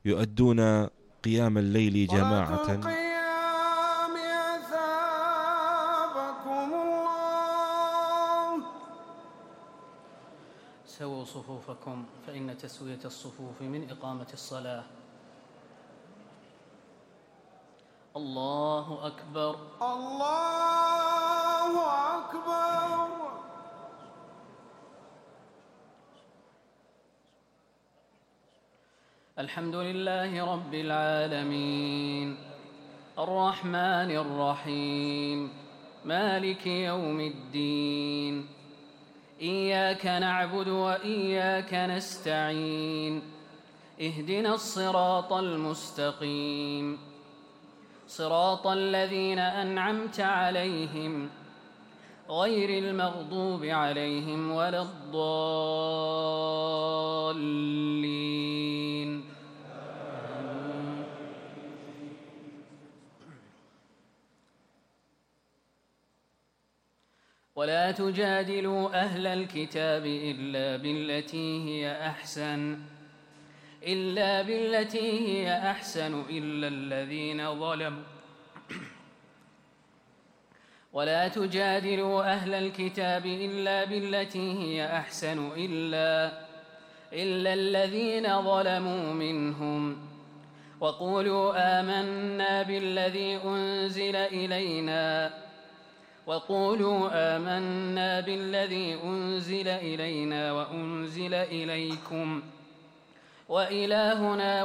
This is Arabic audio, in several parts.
يؤدون قيام الليل جماعة. القيام أثابكم الله. سووا صفوفكم فإن تسوية الصفوف من إقامة الصلاة. الله أكبر. الله أكبر. الحمد لله رب العالمين الرحمن الرحيم مالك يوم الدين. إياك نعبد وإياك نستعين. اهدنا الصراط المستقيم صراط الذين أنعمت عليهم غير المغضوب عليهم ولا الضالين. ولا تجادلوا أهل الكتاب إلا بالتي هي أحسن إلا الذين ظلموا ولا تجادلوا أهل الكتاب إلا بالتي هي أحسن إلا الذين ظلموا منهم وقولوا آمنا بالذي أنزل إلينا وأنزل إليكم وإلهنا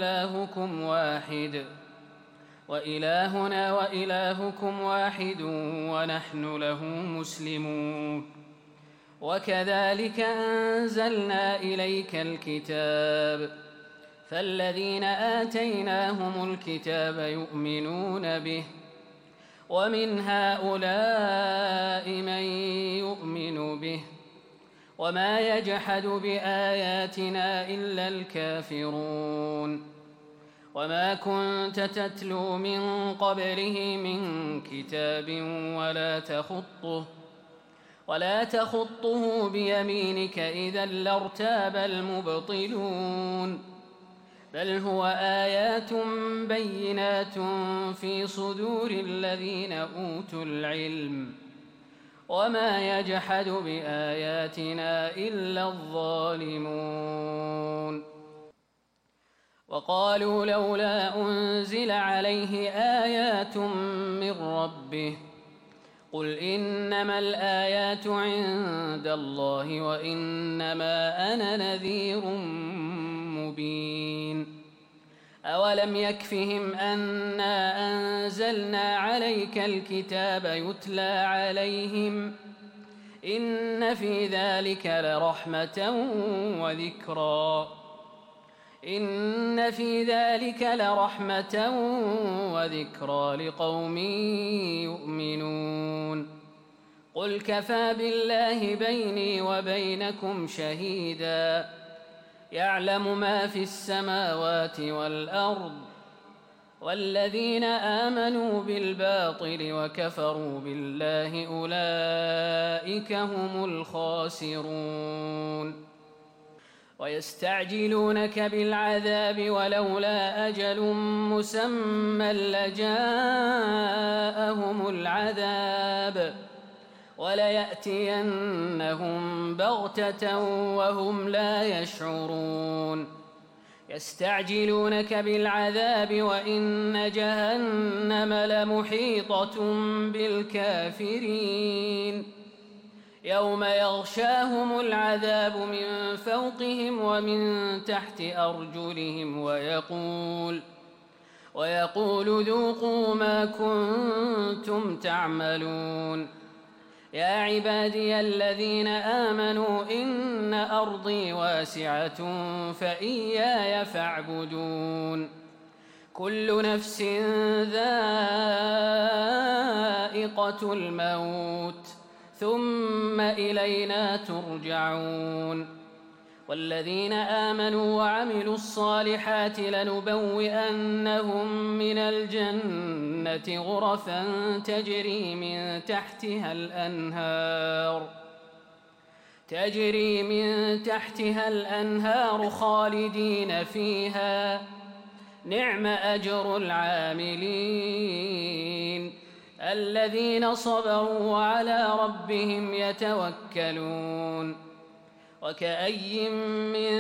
وإلهكم واحد ونحن له مسلمون. وكذلك أنزلنا إليك الكتاب فالذين آتيناهم الكتاب يؤمنون به ومن هؤلاء من يؤمن به وما يجحد بآياتنا إلا الكافرون. وما كنت تتلو من قبله من كتاب ولا تخطه بيمينك إذا لارتاب المبطلون. بل هو آيات بينات في صدور الذين أوتوا العلم وما يجحد بآياتنا إلا الظالمون. وقالوا لولا أنزل عليه آيات من ربه قل إنما الآيات عند الله وإنما أنا نذير مبين. أولم يكفهم أنا أنزلنا عليك الكتاب يتلى عليهم إن في ذلك لرحمة وذكرى لقوم يؤمنون. قل كفى بالله بيني وبينكم شهيدا يعلم ما في السماوات والأرض. والذين آمنوا بالباطل وكفروا بالله أولئك هم الخاسرون. ويستعجلونك بالعذاب ولولا أجل مسمى لجاءهم العذاب وليأتينهم بغتة وهم لا يشعرون. يستعجلونك بالعذاب وإن جهنم لمحيطة بالكافرين. يوم يغشاهم العذاب من فوقهم ومن تحت أرجلهم ويقول ذوقوا ما كنتم تعملون. يا عبادي الذين آمنوا إن أرضي واسعة فإياي فاعبدون. كل نفس ذائقة الموت ثم إلينا ترجعون. والذين آمنوا وعملوا الصالحات لنبوئنهم من الجنة غرفا تجري من تحتها الأنهار خالدين فيها نعم أجر العاملين الذين صبروا وعلى ربهم يتوكلون. وكأي من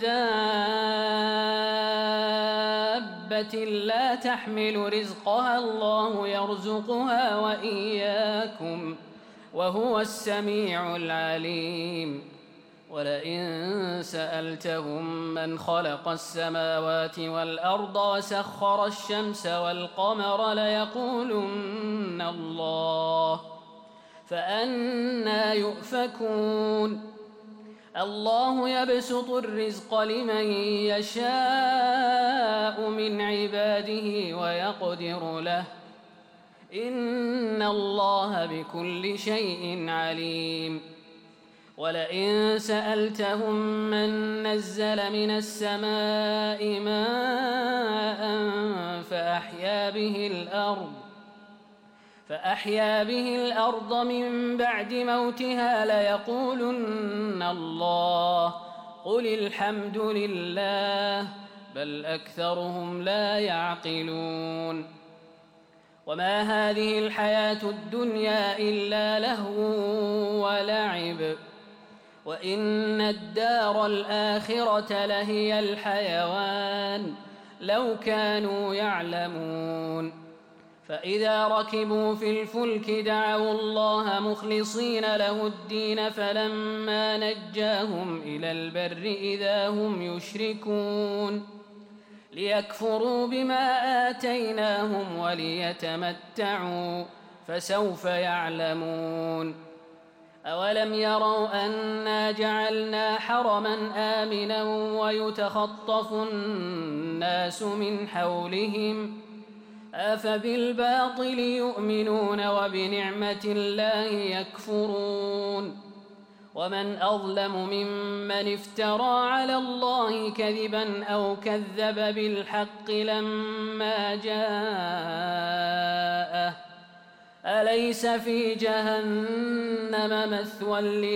دابة لا تحمل رزقها الله يرزقها وإياكم وهو السميع العليم. ولئن سألتهم من خلق السماوات والأرض وسخر الشمس والقمر ليقولن الله، فأنى يؤفكون. الله يبسط الرزق لمن يشاء من عباده ويقدر له، إن الله بكل شيء عليم. ولئن سألتهم من نزل من السماء ماء فأحيا به الأرض من بعد موتها ليقولن الله، قل الحمد لله، بل أكثرهم لا يعقلون. وما هذه الحياة الدنيا إلا لهو ولعب، وإن الدار الآخرة لهي الحيوان لو كانوا يعلمون. فإذا ركبوا في الفلك دعوا الله مخلصين له الدين فلما نجاهم إلى البر إذا هم يشركون ليكفروا بما آتيناهم وليتمتعوا فسوف يعلمون. أولم يروا أنا جعلنا حرما آمنا ويتخطف الناس من حولهم أفبالباطل يؤمنون وبنعمة الله يكفرون. ومن أظلم ممن افترى على الله كذبا أو كذب بالحق لما جاءه أليس في جهنم مثوى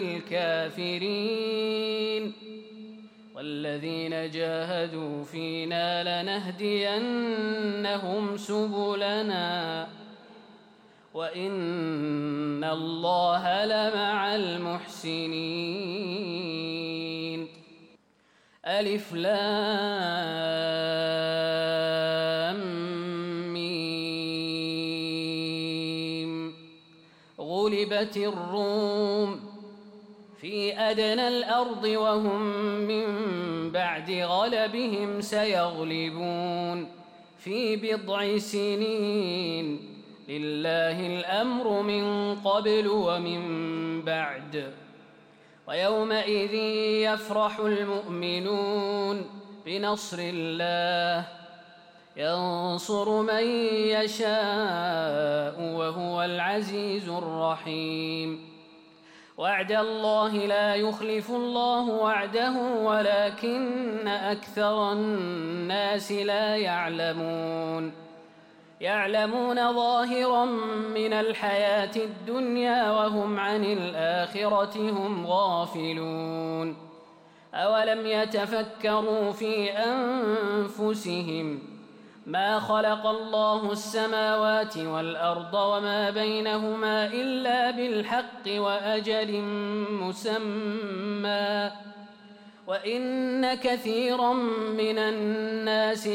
للكافرين. والذين جاهدوا فينا لنهدينهم سبلنا وإن الله لمع المحسنين. ألف لام ميم. غلبت الروم في أدنى الأرض وهم من بعد غلبهم سيغلبون في بضع سنين لله الأمر من قبل ومن بعد. ويومئذ يفرح المؤمنون بنصر الله ينصر من يشاء وهو العزيز الرحيم. وعد الله لا يخلف الله وعده ولكن أكثر الناس لا يعلمون ظاهرا من الحياة الدنيا وهم عن الآخرة هم غافلون. أولم يتفكروا في أنفسهم ما خلق الله السماوات والأرض وما بينهما إلا بالحق وأجل مسمى وإن كثيرا من الناس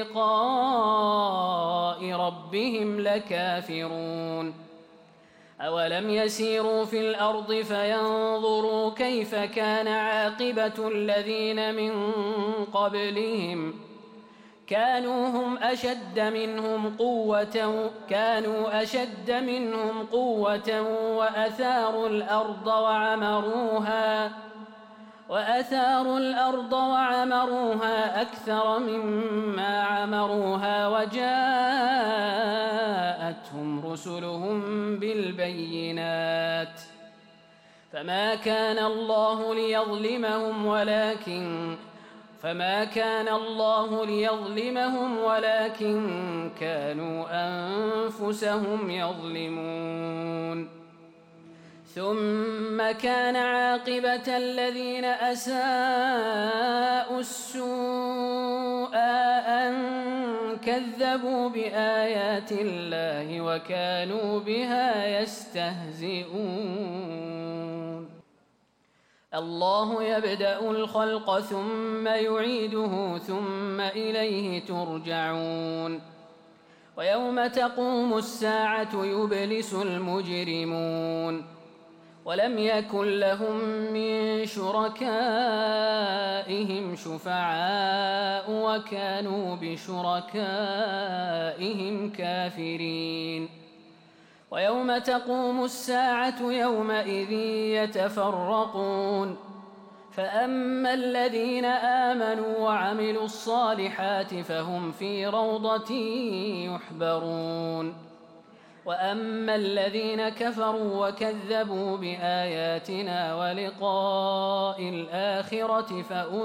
بلقاء ربهم لكافرون. أولم يسيروا في الأرض فينظروا كيف كان عاقبة الذين من قبلهم كانوا أشد منهم قوة وأثاروا الأرض وعمروها أكثر مما عمروها وجاءتهم رسلهم بالبينات فما كان الله ليظلمهم ولكن كانوا أنفسهم يظلمون. ثم كان عاقبة الذين أساءوا السوء أن كذبوا بآيات الله وكانوا بها يستهزئون. الله يبدأ الخلق ثم يعيده ثم إليه ترجعون. ويوم تقوم الساعة يبلس المجرمون ولم يكن لهم من شركائهم شفعاء وكانوا بشركائهم كافرين. ويوم تقوم الساعة يومئذ يتفرقون فأما الذين آمنوا وعملوا الصالحات فهم في روضة يحبرون وأما الذين كفروا وكذبوا بآياتنا ولقاء الآخرة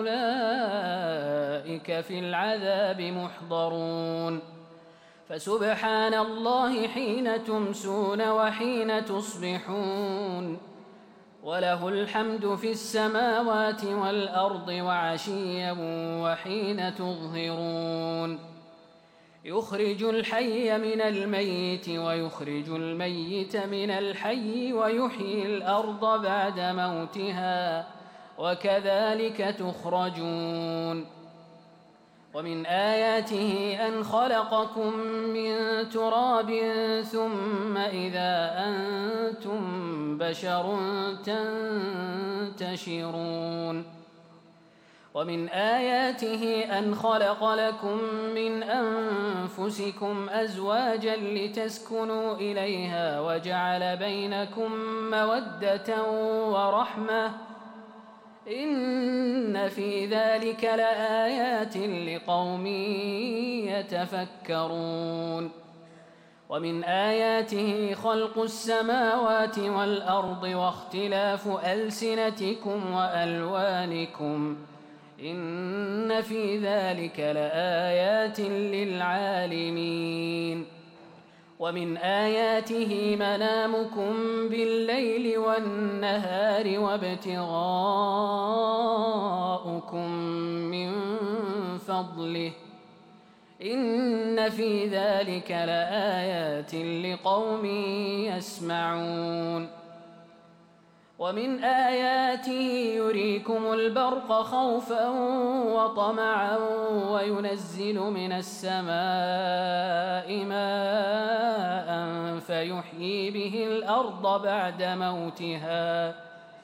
فأولئك في العذاب محضرون. فسبحان الله حين تمسون وحين تصبحون وله الحمد في السماوات والأرض وعشيا وحين تظهرون. يخرج الحي من الميت ويخرج الميت من الحي ويحيي الأرض بعد موتها وكذلك تخرجون. ومن آياته أن خلقكم من تراب ثم إذا أنتم بشر تنتشرون. ومن آياته أن خلق لكم من أنفسكم أزواجا لتسكنوا إليها وجعل بينكم مودة ورحمة إن في ذلك لآيات لقوم يتفكرون. ومن آياته خلق السماوات والأرض واختلاف ألسنتكم وألوانكم إن في ذلك لآيات للعالمين. ومن آياته منامكم بالليل والنهار وابتغاؤكم من فضله إن في ذلك لآيات لقوم يسمعون. ومن آياته يريكم البرق خوفا وطمعا وينزل من السماء ماء فيحيي به الأرض بعد موتها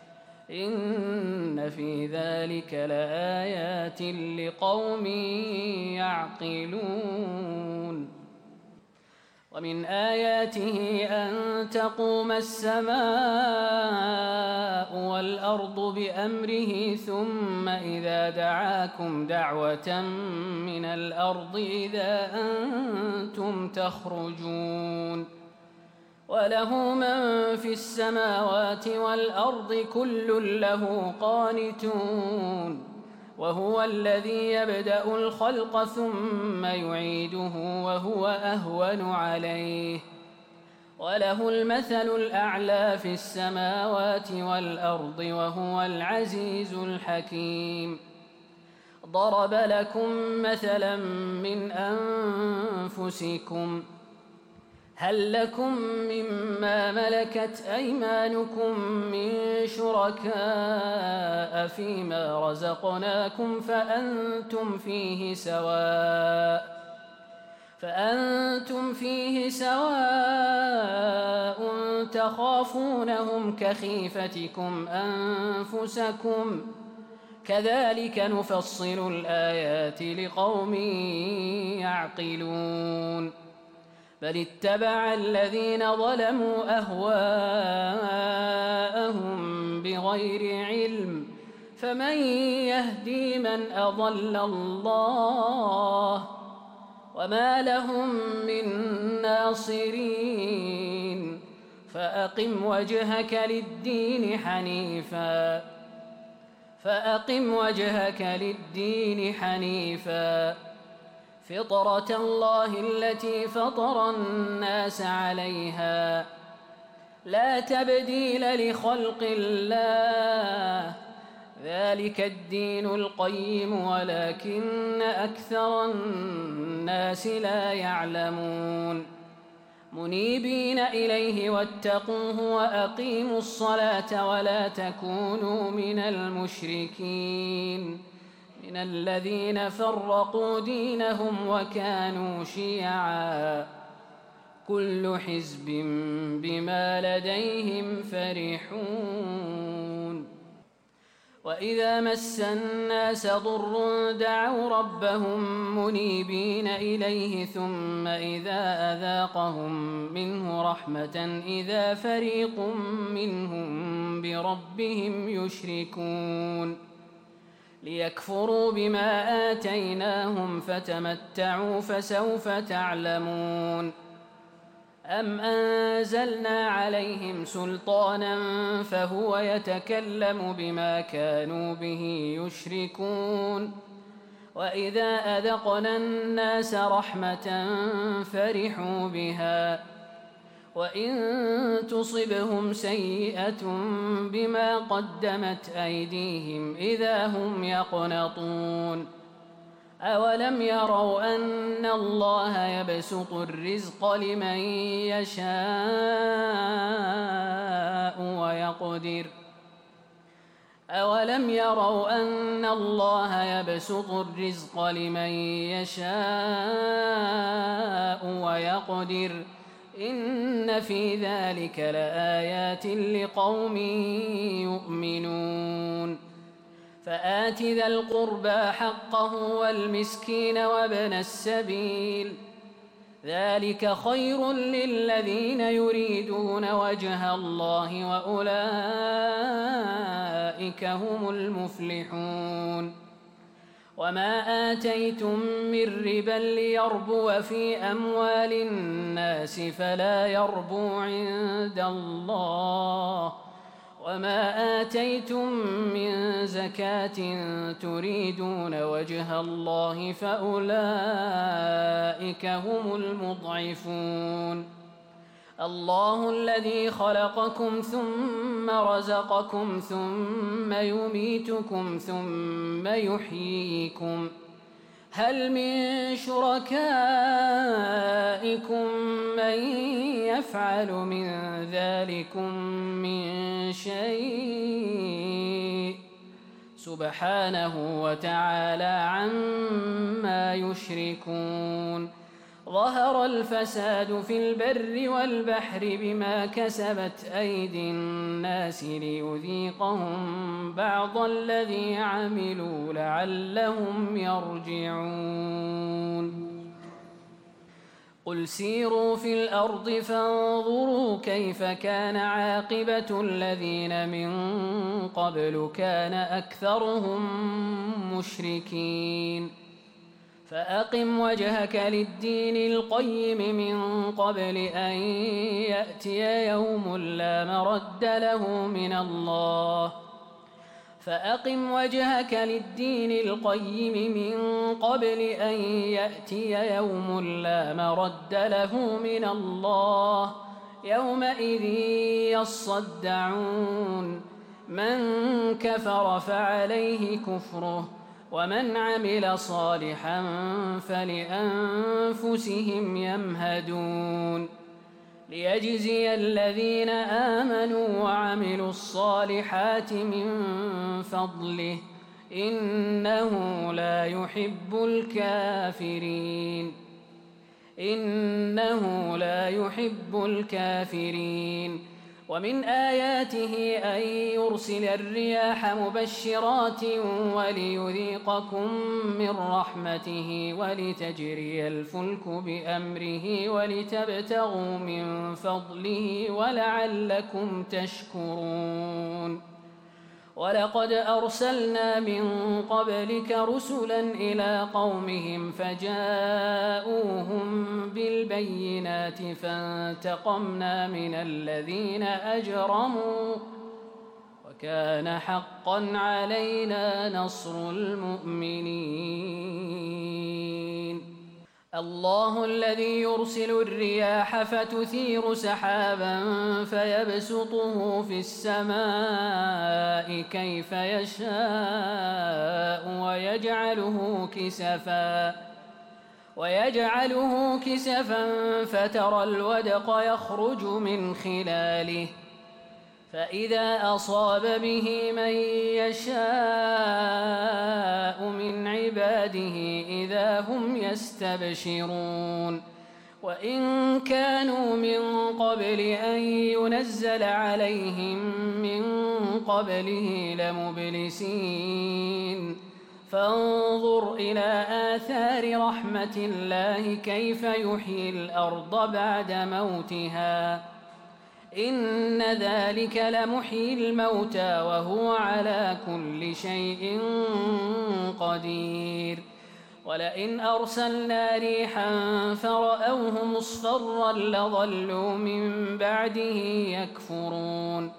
إن في ذلك لآيات لقوم يعقلون. ومن آياته أن تقوم السماء والأرض بأمره ثم إذا دعاكم دعوة من الأرض إذا أنتم تخرجون. وله من في السماوات والأرض كل له قانتون وهو الذي يبدأ الخلق ثم يعيده وهو أهون عليه وله المثل الأعلى في السماوات والأرض وهو العزيز الحكيم. ضرب لكم مثلا من أنفسكم هل لكم مما ملكت أيمانكم من شركاء فيما رزقناكم فأنتم فيه سواء تخافونهم كخيفتكم أنفسكم كذلك نفصل الآيات لقوم يعقلون. بل اتبع الذين ظلموا أهواءهم بغير علم فمن يهدي من أضل الله وما لهم من ناصرين. فأقم وجهك للدين حنيفا فطرة الله التي فطر الناس عليها لا تبديل لخلق الله ذلك الدين القيم ولكن أكثر الناس لا يعلمون منيبين إليه واتقوه وأقيموا الصلاة ولا تكونوا من المشركين من الذين فرقوا دينهم وكانوا شيعا كل حزب بما لديهم فرحون وإذا مس الناس ضر دعوا ربهم منيبين إليه ثم إذا أذاقهم منه رحمة إذا فريق منهم بربهم يشركون ليكفروا بما آتيناهم فتمتعوا فسوف تعلمون أم أنزلنا عليهم سلطانا فهو يتكلم بما كانوا به يشركون وإذا أذقنا الناس رحمة فرحوا بها وإن تصبهم سيئة بما قدمت أيديهم إذا هم يقنطون أولم يروا أن الله يبسط الرزق لمن يشاء ويقدر أولم يروا أن الله يبسط الرزق لمن يشاء ويقدر إن في ذلك لآيات لقوم يؤمنون فآت ذا القربى حقه والمسكين وابن السبيل ذلك خير للذين يريدون وجه الله وأولئك هم المفلحون وما آتيتم من ربا ليربو في أموال الناس فلا يربو عند الله وما آتيتم من زكاة تريدون وجه الله فأولئك هم المضعفون الله الذي خلقكم ثم رزقكم ثم يميتكم ثم يحييكم هل من شركائكم من يفعل من ذلكم من شيء سبحانه وتعالى عما يشركون ظهر الفساد في البر والبحر بما كسبت أيدي الناس ليذيقهم بعض الذي عملوا لعلهم يرجعون قل سيروا في الأرض فانظروا كيف كان عاقبة الذين من قبل كان أكثرهم مشركين فأقم وجهك للدين القيم من قبل أن يأتي يوم لا مرد له من الله فأقم وجهك للدين القيم من قبل أن يأتي يوم لا مرد له من الله يومئذ يصدعون من كفر فعليه كفره ومن عمل صالحا فلأنفسهم يمهدون ليجزي الذين آمنوا وعملوا الصالحات من فضله إنه لا يحب الكافرين إنه لا يحب الكافرين ومن آياته أن يرسل الرياح مبشرات وليذيقكم من رحمته ولتجري الفلك بأمره ولتبتغوا من فضله ولعلكم تشكرون ولقد أرسلنا من قبلك رسلا إلى قومهم فجاءوهم بالبينات فانتقمنا من الذين أجرموا وكان حقا علينا نصر المؤمنين الله الذي يرسل الرياح فتثير سحابا فيبسطه في السماء كيف يشاء ويجعله كسفا فترى الودق يخرج من خلاله فإذا أصاب به من يشاء من عباده إذا هم يستبشرون وإن كانوا من قبل أن ينزل عليهم من قبله لمبلسين فانظر إلى آثار رحمة الله كيف يحيي الأرض بعد موتها إن ذلك لمحيي الموتى وهو على كل شيء قدير ولئن أرسلنا ريحا فرأوه مصفرا لظلوا من بعده يكفرون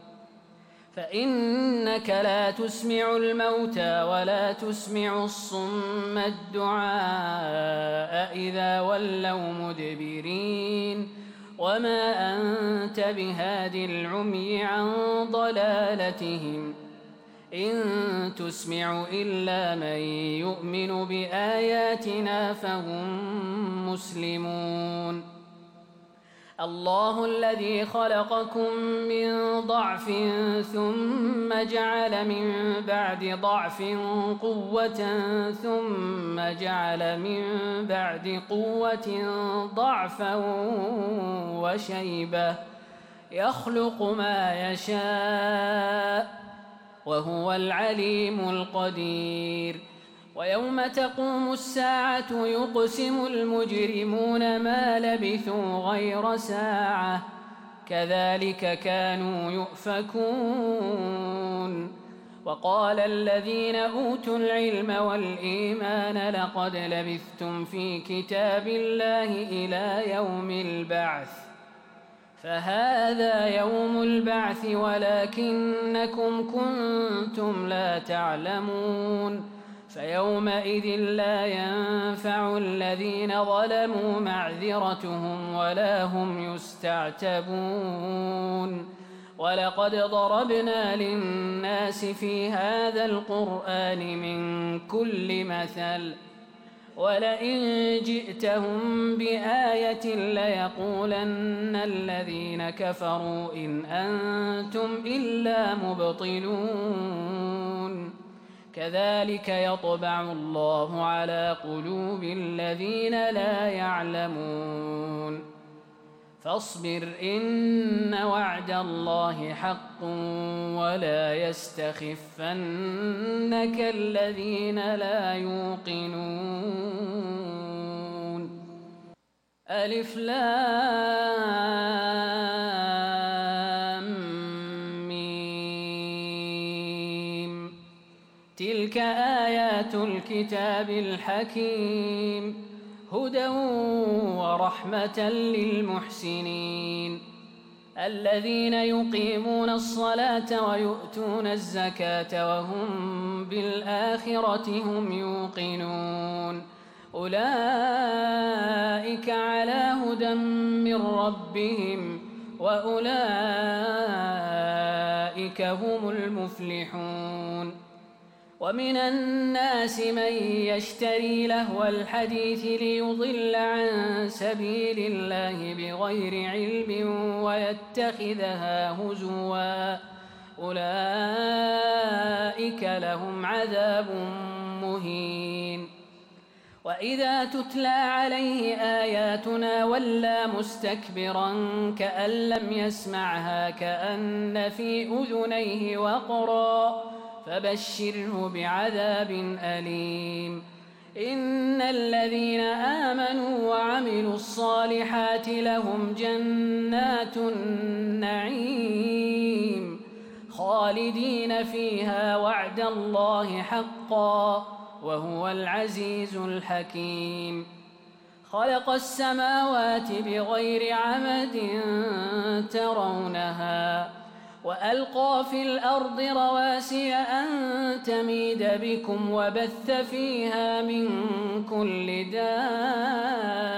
فإنك لا تسمع الموتى ولا تسمع الصم الدعاء إذا ولوا مدبرين وما أنت بهاد العمي عن ضلالتهم إن تسمع إلا من يؤمن بآياتنا فهم مسلمون الله الذي خلقكم من ضعف ثم جعل من بعد ضعف قوة ثم جعل من بعد قوة ضعفا وشيبة يخلق ما يشاء وهو العليم القدير ويوم تقوم الساعة يقسم المجرمون ما لبثوا غير ساعة كذلك كانوا يؤفكون وقال الذين أوتوا العلم والإيمان لقد لبثتم في كتاب الله إلى يوم البعث فهذا يوم البعث ولكنكم كنتم لا تعلمون فيومئذ لا ينفع الذين ظلموا معذرتهم ولا هم يستعتبون ولقد ضربنا للناس في هذا القرآن من كل مثل ولئن جئتهم بآية ليقولن الذين كفروا إن أنتم إلا مبطلون كذلك يطبع الله على قلوب الذين لا يعلمون فاصبر إن وعد الله حق ولا يستخفنك الذين لا يوقنون ألف لام ميم تلك آيات الكتاب الحكيم هدى ورحمة للمحسنين الذين يقيمون الصلاة ويؤتون الزكاة وهم بالآخرة هم يوقنون أولئك على هدى من ربهم وأولئك هم المفلحون ومن الناس من يشتري لهو الحديث ليضل عن سبيل الله بغير علم ويتخذها هزوا أولئك لهم عذاب مهين وإذا تتلى عليه آياتنا ولى مستكبرا كأن لم يسمعها كأن في أذنيه وقرا فبشره بعذاب أليم إن الذين آمنوا وعملوا الصالحات لهم جنات النعيم خالدين فيها وعد الله حقا وهو العزيز الحكيم خلق السماوات بغير عمد ترونها وألقى في الأرض رواسي أن تميد بكم وبث فيها من كل دابة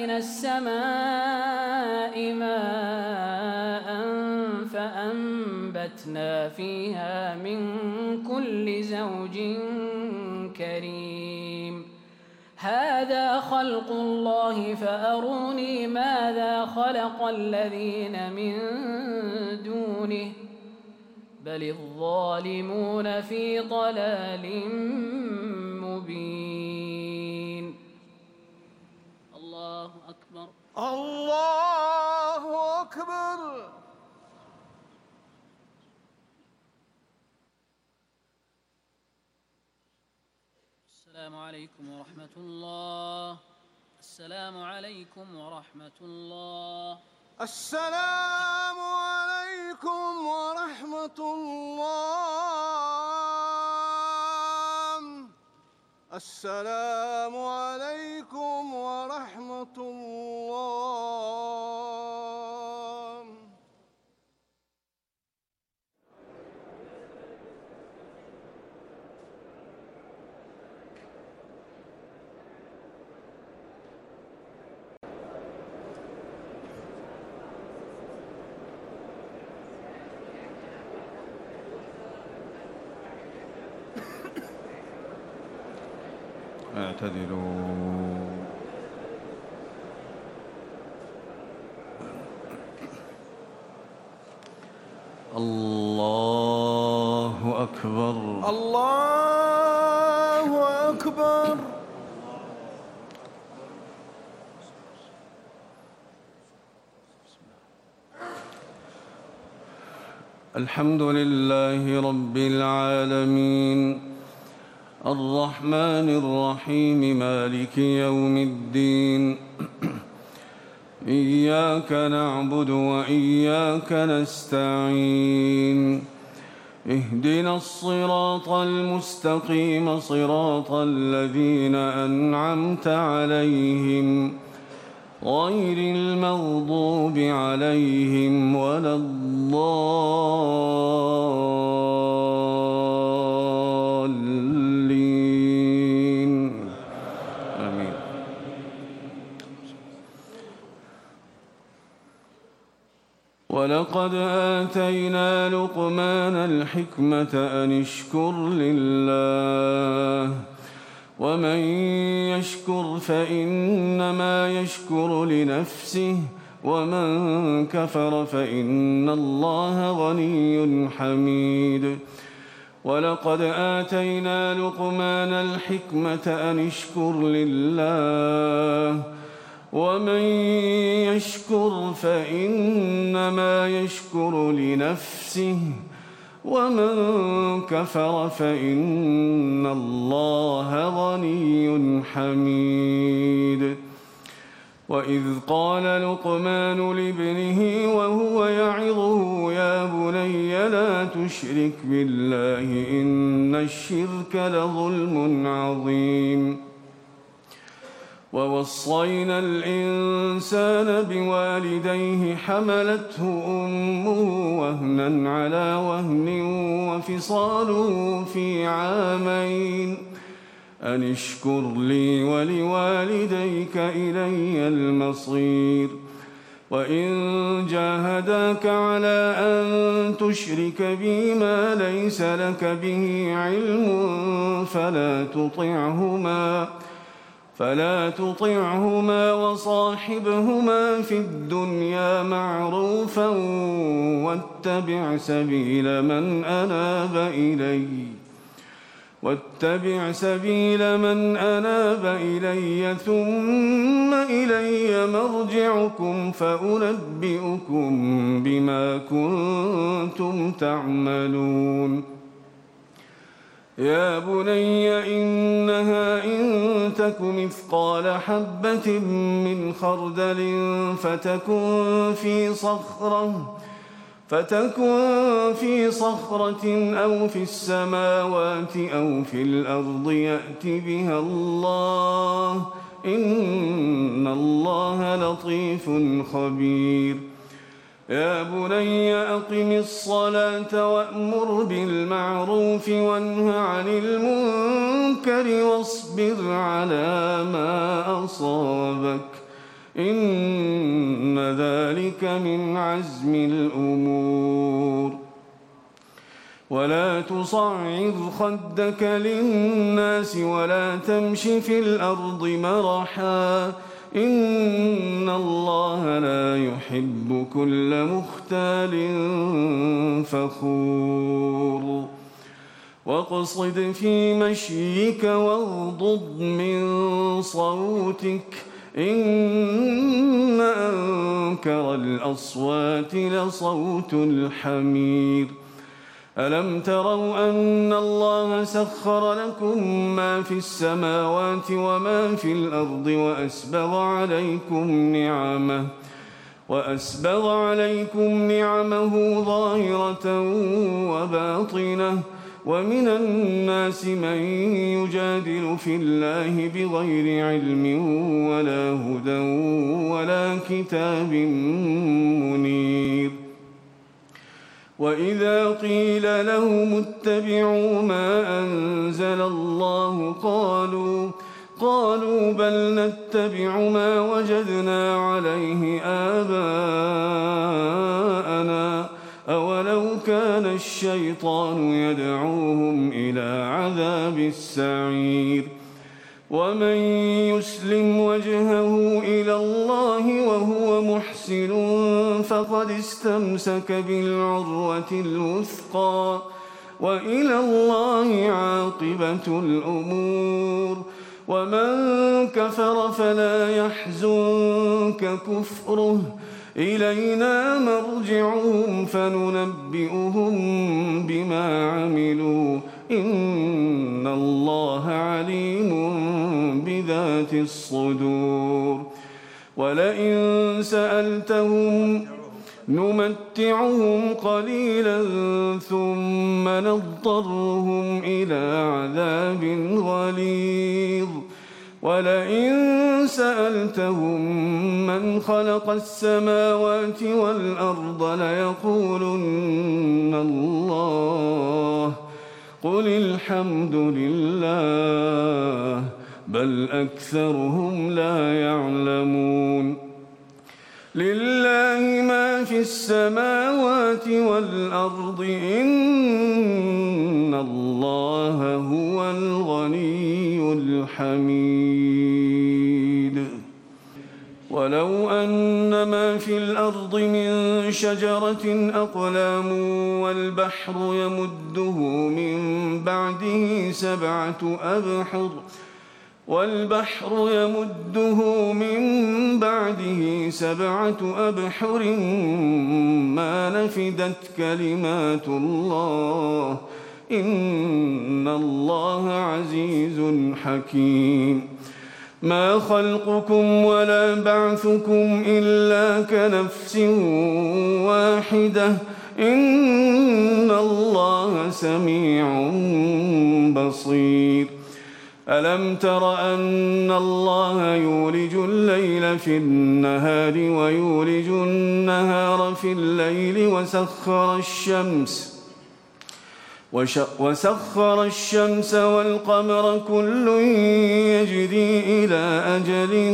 من السماء ماء فأنبتنا فيها من كل زوج كريم هذا خلق الله فأروني ماذا خلق الذين من دونه بل الظالمون في ضلال مبين الله أكبر الله أكبر. السلام عليكم ورحمة الله. السلام عليكم ورحمة الله. السلام عليكم ورحمة الله. السلام عليكم ورحمة الله. اعتدلوا. الله أكبر. الله أكبر. الحمد لله رب العالمين الرحمن الرحيم مالك يوم الدين إياك نعبد وإياك نستعين اهدنا الصراط المستقيم صراط الذين أنعمت عليهم غير المغضوب عليهم ولا الضالين آمين. ولقد آتينا لقمان الحكمة أن اشكر لله ومن يشكر فإنما يشكر لنفسه ومن كفر فإن الله غني حميد. ولقد آتينا لقمان الحكمة أن اشكر لله ومن يشكر فإنما يشكر لنفسه ومن كفر فإن الله غني حميد. وإذ قال لقمان لابنه وهو يعظه يا بني لا تشرك بالله إن الشرك لظلم عظيم. ووصينا الإنسان بوالديه حملته أمه وهنا على وهن وفصاله في عامين أن اشكر لي ولوالديك إلي المصير. وإن جاهداك على أن تشرك بي ما ليس لك به علم فلا تطعهما وصاحبهما في الدنيا معروفا واتبع سبيل من أناب إلي ثم إلي مرجعكم فأنبئكم بما كنتم تعملون. يا بني إنها إن تك مثقال حبة من خردل فتكن في صخرة أو في السماوات أو في الأرض يأت بها الله إن الله لطيف خبير. يا بني أقم الصلاة وأمر بالمعروف وانه عن المنكر واصبر على ما أصابك إن ذلك من عزم الأمور. ولا تصعر خدك للناس ولا تمش في الأرض مرحا إن الله لا يحب كل مختال فخور. واقصد في مشيك واغضض من صوتك إن أنكر الأصوات لصوت الحمير. ألم تروا أن الله سخر لكم ما في السماوات وما في الأرض وأسبغ عليكم نعمه ظاهرة وباطنة ومن الناس من يجادل في الله بغير علم ولا هدى ولا كتاب منير. وإذا قيل لهم اتبعوا ما أنزل الله قالوا بل نتبع ما وجدنا عليه آباءنا أولو كان الشيطان يدعوهم إلى عذاب السعير. ومن يسلم وجهه إلى الله وهو محسن فقد استمسك بالعروة الوثقى وإلى الله عاقبة الأمور. ومن كفر فلا يحزنك كفره إلينا مرجعهم فننبئهم بما عملوا إن الله عليم بذات الصدور. ولئن سألتهم نمتعهم قليلا ثم نضطرهم إلى عذاب غليظ. ولئن سألتهم من خلق السماوات والأرض ليقولن الله قل الحمد لله بل أكثرهم لا يعلمون. لله ما في السماوات والأرض إن الله هو الغني الحميد. ولو أن ما في الأرض من شجرة أقلام والبحر يمده من بعده سبعة أبحر ما نفدت كلمات الله إن الله عزيز حكيم. ما خلقكم ولا بعثكم إلا كنفس واحدة إن الله سميع بصير. ألم تر أن الله يولج الليل في النهار ويولج النهار في الليل وسخر الشمس والقمر كل يجري إلى أجل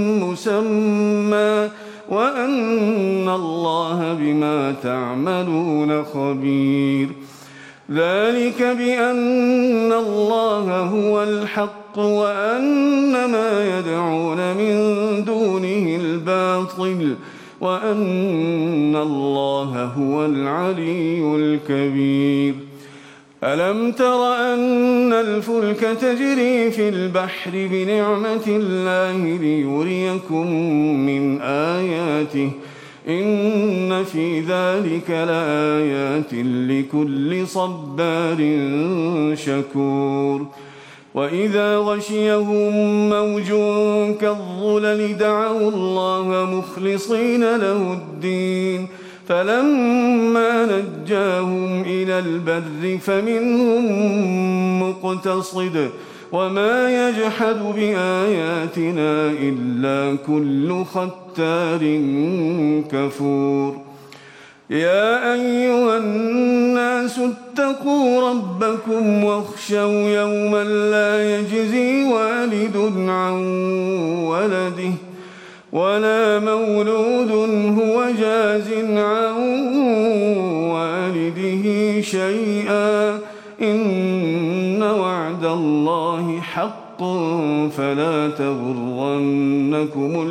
مسمى وأن الله بما تعملون خبير. ذلك بأن الله هو الحق وأن ما يدعون من دونه الباطل وأن الله هو العلي الكبير. ألم تر أن الفلك تجري في البحر بنعمة الله ليريكم من آياته إن في ذلك لآيات لكل صبار شكور. وإذا غشيهم موج كالظلل دعوا الله مخلصين له الدين فلما نجاهم إلى البر فمنهم مقتصد وما يجحد بآياتنا إلا كل ختار كفور. يا أيها الناس اتقوا ربكم واخشوا يوما لا يجزي والد عن ولده ولا مولود هو جاز عن والده شيئا إن وعد الله حق فلا تغرنكم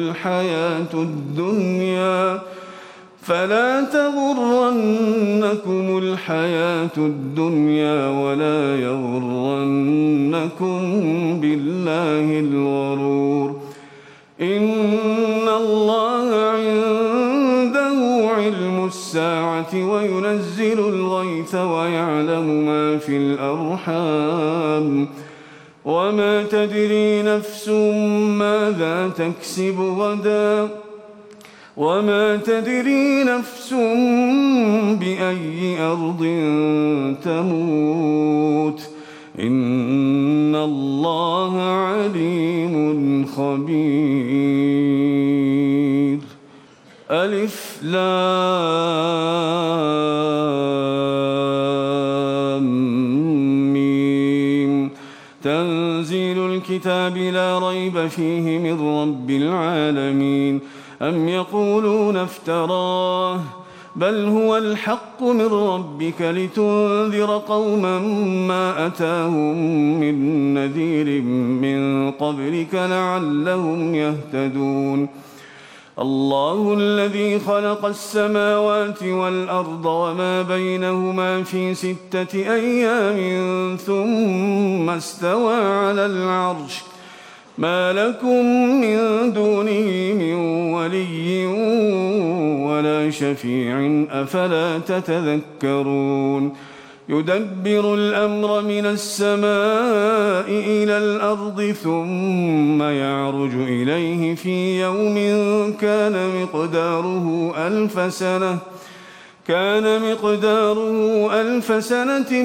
الحياة الدنيا ولا يغرنكم بالله الغرور إن الله عنده علم الساعة وينزل الغيث ويعلم ما في الأرحام وما تدري نفس ماذا تكسب غدا وما تدري نفس بأي أرض تموت إن الله عليم خبير. ألف لام ميم تنزيل الكتاب لا ريب فيه من رب العالمين. أم يقولون افتراه بل هو الحق من ربك لتنذر قوما ما أتاهم من نذير من قبلك لعلهم يهتدون. الله الذي خلق السماوات والأرض وما بينهما في 6 أيام ثم استوى على العرش ما لكم من دونه من ولي ولا شفيع أفلا تتذكرون. يدبر الأمر من السماء إلى الأرض ثم يعرج إليه في يوم كان مقداره 1000 سنة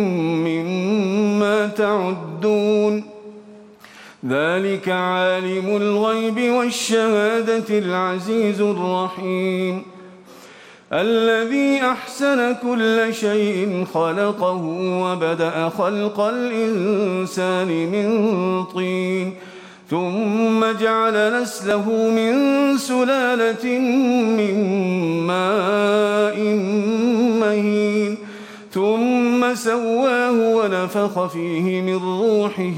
مما تعدون. ذلك عالم الغيب والشهادة العزيز الرحيم الذي أحسن كل شيء خلقه وبدأ خلق الإنسان من طين ثم جعل نسله من سلالة من ماء مهين ثم سواه ونفخ فيه من روحه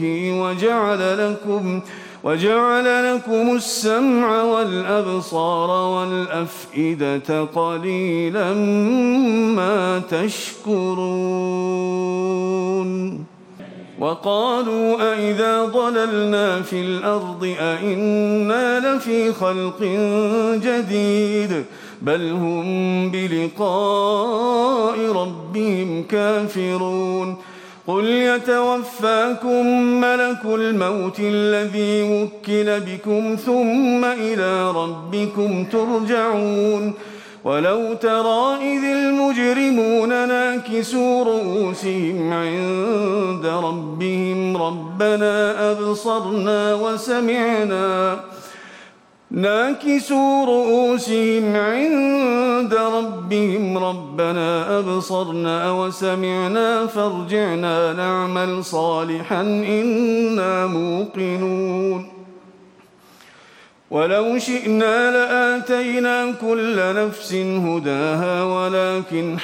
وجعل لكم السمع والأبصار والأفئدة قليلا ما تشكرون. وقالوا أئذا ضللنا في الأرض أئنا لفي خلق جديد بل هم بلقاء ربهم كافرون. قل يتوفاكم ملك الموت الذي وكل بكم ثم إلى ربكم ترجعون. ولو ترى إذ المجرمون ناكسوا رؤوسهم عند ربهم ربنا أبصرنا وسمعنا فارجعنا نعمل صالحا إنا موقنون. ولو شئنا لآتينا كل نفس هداها ولكن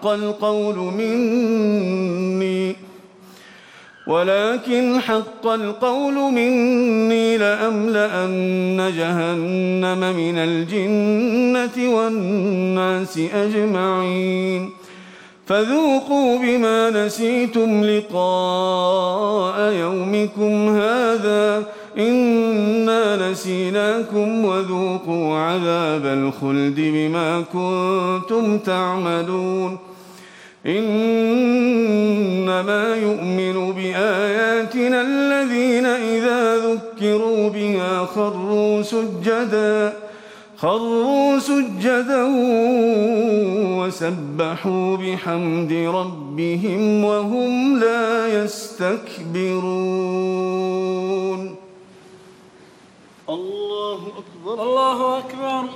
حق القول مني لأملأن جهنم من الجنة والناس أجمعين. فذوقوا بما نسيتم لقاء يومكم هذا إنا نسيناكم وذوقوا عذاب الخلد بما كنتم تعملون. إنما يؤمن بآياتنا الذين إذا ذكروا بها خروا سجدا وسبحوا بحمد ربهم وهم لا يستكبرون. الله أكبر. الله أكبر.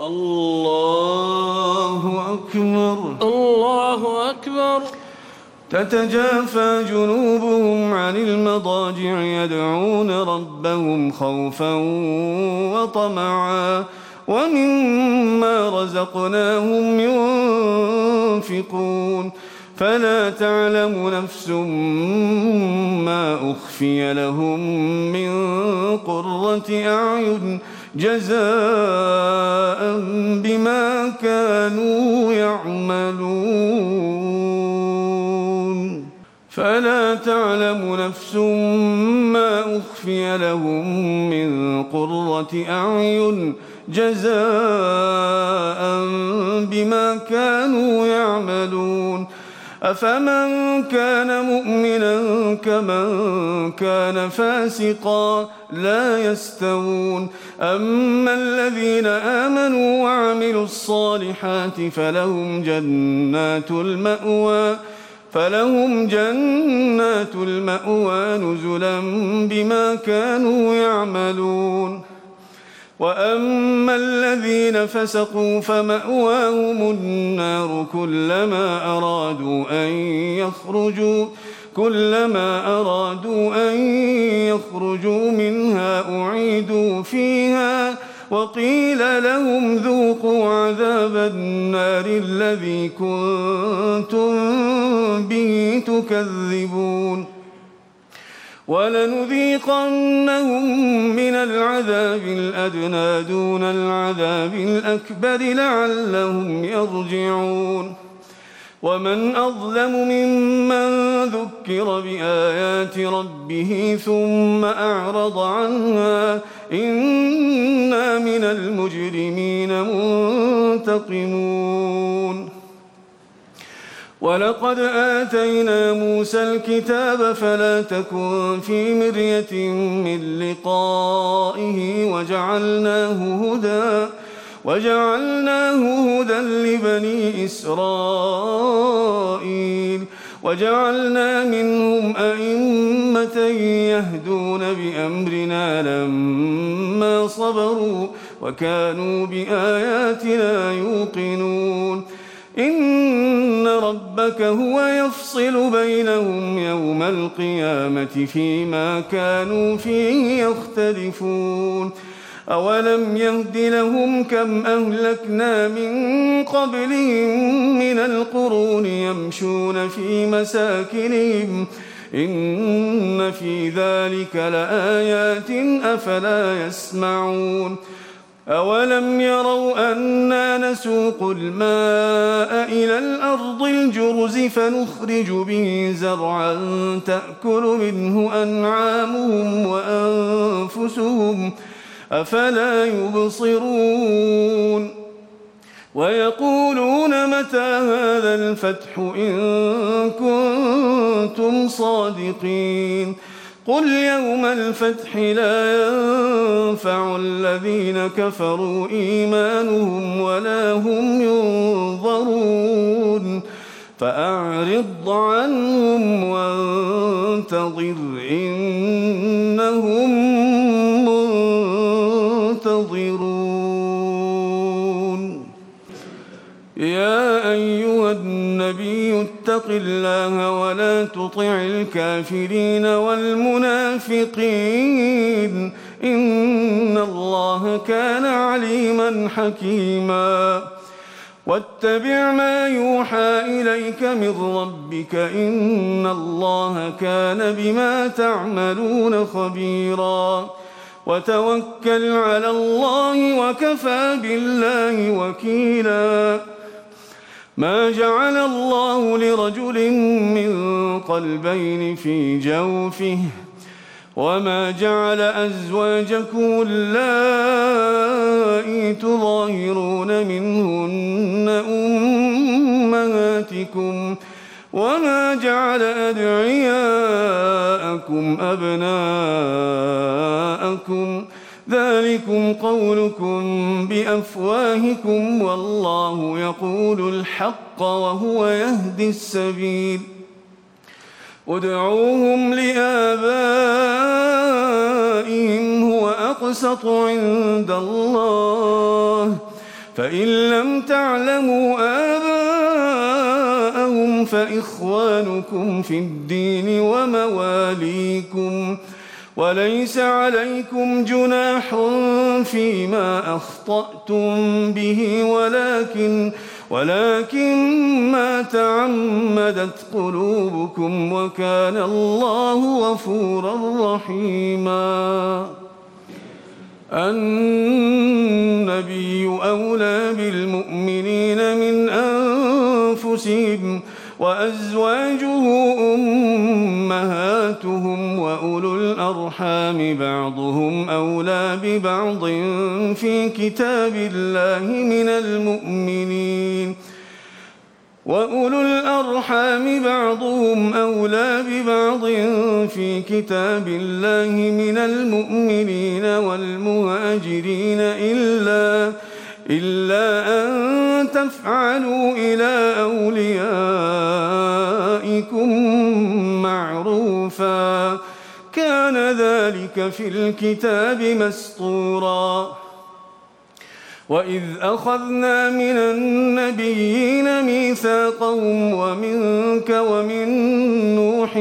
الله أكبر. الله أكبر. تتجافى جنوبهم عن المضاجع يدعون ربهم خوفا وطمعا ومما رزقناهم ينفقون فلا تعلم نفس ما أخفي لهم من قرة أعين جزاء بما كانوا يعملون فلا تعلم نفس ما أخفي لهم من قرة أعين جزاء بما كانوا يعملون أفمن كان مؤمنا كمن كان فاسقا لا يستوون أما الذين آمنوا وعملوا الصالحات فلهم جنات المأوى نزلا بما كانوا يعملون وأما الذين فسقوا فمأواهم النار كلما أرادوا أن يخرجوا منها أعيدوا فيها وقيل لهم ذوقوا عذاب النار الذي كنتم به تكذبون ولنذيقنهم من العذاب الأدنى دون العذاب الأكبر لعلهم يرجعون ومن أظلم ممن ذكر بآيات ربه ثم أعرض عنها إنا من المجرمين منتقمون ولقد آتينا موسى الكتاب فلا تكن في مرية من لقائه وجعلناه هدى لبني إسرائيل وجعلنا منهم أئمة يهدون بأمرنا لما صبروا وكانوا بآياتنا يوقنون إن ربك هو يفصل بينهم يوم القيامة فيما كانوا فيه يختلفون أولم يهد لهم كم أهلكنا من قبلهم من القرون يمشون في مساكنهم إن في ذلك لآيات أفلا يسمعون أولم يروا أنا نسوق الماء إلى الأرض الجرز فنخرج به زرعا تأكل منه أنعامهم وأنفسهم أفلا يبصرون ويقولون متى هذا الفتح إن كنتم صادقين قل يوم الفتح لا ينفع الذين كفروا إيمانهم ولا هم ينظرون فأعرض عنهم وانتظر إنهم منتظرون يا أيها النبي اتق الله ولا تطع الكافرين والمنافقين إن الله كان عليما حكيما واتبع ما يوحى إليك من ربك إن الله كان بما تعملون خبيرا وتوكل على الله وكفى بالله وكيلا ما جعل الله لرجل من قلبين في جوفه وما جعل أزواجكم اللائي تظاهرون منهن أمهاتكم وما جعل أدعياءكم أبناءكم ذلكم قولكم بأفواهكم والله يقول الحق وهو يهدي السبيل ادعوهم لآبائهم هو أقسط عند الله فإن لم تعلموا آباءهم فإخوانكم في الدين ومواليكم، وليس عليكم جناح فيما أخطأتم به ولكن ما تعمدت قلوبكم، وكان الله غفورا رحيما. النبي أولى بالمؤمنين من أنفسهم، وأزواجه أمهاتهم، وأولو الأرحام بعضهم أولى ببعض في كتاب الله من المؤمنين، وأولو الأرحام بعضهم أولى ببعض في كتاب الله من المؤمنين والمهاجرين إلا أن تفعلوا إلى أوليائكم معروفا، كان ذلك في الكتاب مسطورا. وإذ أخذنا من النبيين ميثاقهم ومنك ومن نوح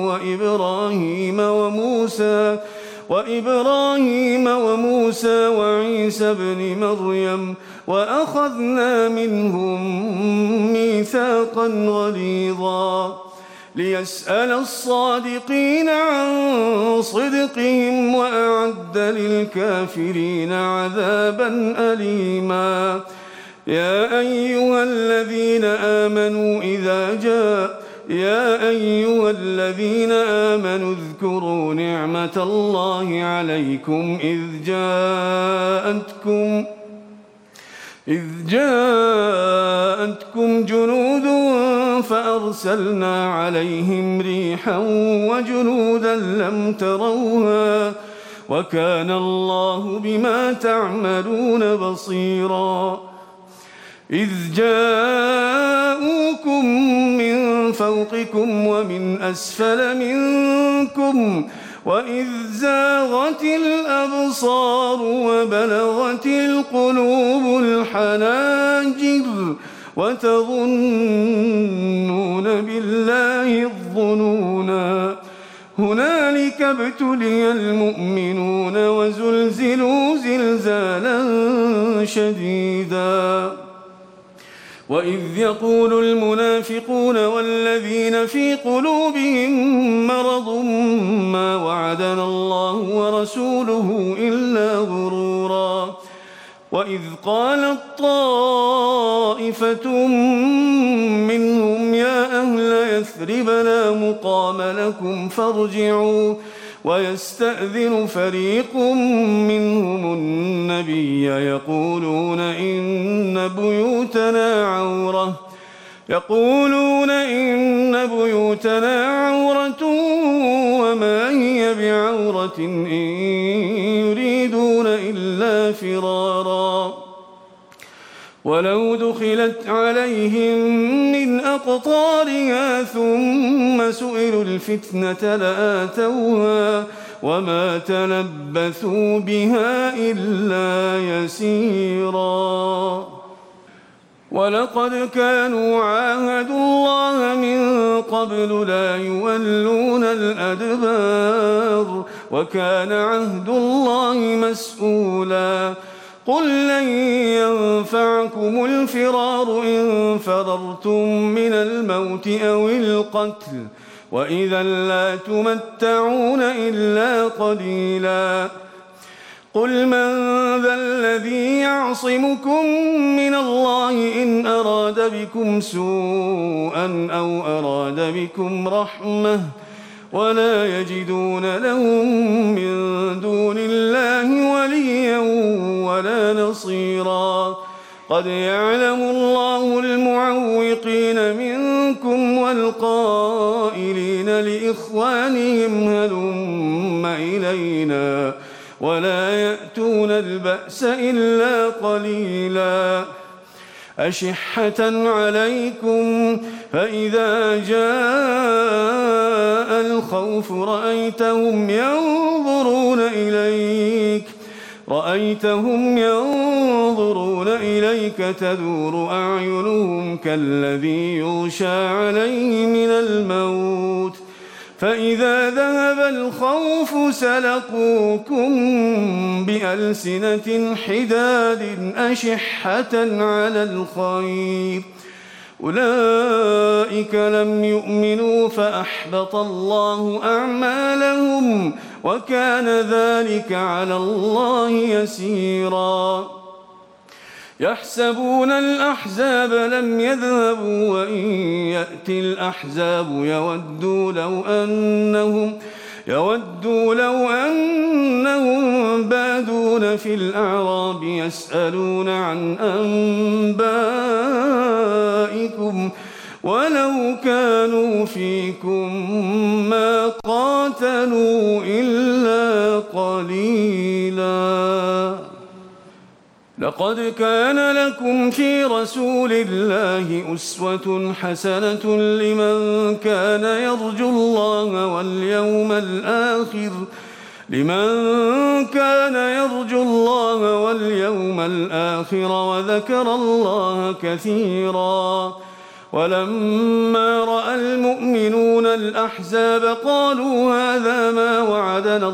وإبراهيم وموسى وعيسى ابن مريم، وأخذنا منهم ميثاقا غليظا، ليسأل الصادقين عن صدقهم، وأعد للكافرين عذابا أليما. يا أيها الذين آمنوا اذكروا نعمة الله عليكم إذ جاءتكم جنود فأرسلنا عليهم ريحا وجنودا لم تروها، وكان الله بما تعملون بصيرا. إذ جاءوكم من فوقكم ومن أسفل منكم، وإذ زاغت الأبصار وبلغت القلوب الحناجر، وتظنون بالله الظنونا. هنالك ابتلي المؤمنون وزلزلوا زلزالا شديدا. وإذ يقول المنافقون والذين في قلوبهم مرض ما وعدنا الله ورسوله إلا غرورا. وإذ قالت طائفة منهم يا أهل يثرب لا مقام لكم فارجعوا، ويستأذن فريق منهم النبي يقولون إن بيوتنا عورة وما هي بعورة إن يريدون إلا فرارا. ولو دخلت عليهم من أقطارها ثم سئلوا الفتنة لآتوها وما تلبثوا بها إلا يسيرا. ولقد كانوا عاهدوا الله من قبل لا يولون الأدبار، وكان عهد الله مسؤولا. قل لن ينفعكم الفرار إن فررتم من الموت أو القتل، وإذا لا تمتعون إلا قليلا. قل من ذا الذي يعصمكم من الله إن أراد بكم سوءا أو أراد بكم رحمة، ولا يجدون لهم من دون الله وليا ولا نصيرا. قد يعلم الله المعوقين منكم والقائلين لإخوانهم هلم إلينا، ولا يأتون البأس إلا قليلا. أشحة عليكم فإذا جاء الخوف رأيتهم ينظرون إليك تدور أعينهم كالذي يغشى عليه من الموت فإذا ذهب الخوف سلقوكم بألسنة حداد أشحة على الخير أولئك لم يؤمنوا فأحبط الله أعمالهم وكان ذلك على الله يسيرا يحسبون الأحزاب لم يذهبوا وإن يأتي الأحزاب يودوا لو أنهم بادون في الأعراب يسألون عن أنبائكم ولو كانوا فيكم ما قاتلوا إلا قليلا لقد كان لكم في رسول الله أسوة حسنة لمن كان يرجو الله واليوم الآخر وذكر الله كثيرا ولما رأى المؤمنون الأحزاب قالوا هذا ما وعدنا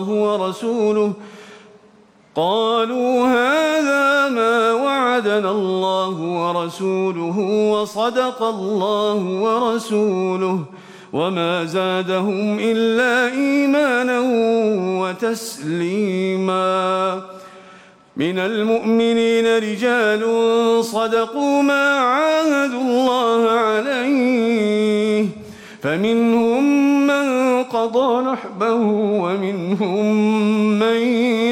الله ورسوله وصدق الله ورسوله وما زادهم إلا إيمانا وتسليما من المؤمنين رجال صدقوا ما عاهدوا الله عليه فمنهم من قضى نحبه ومنهم من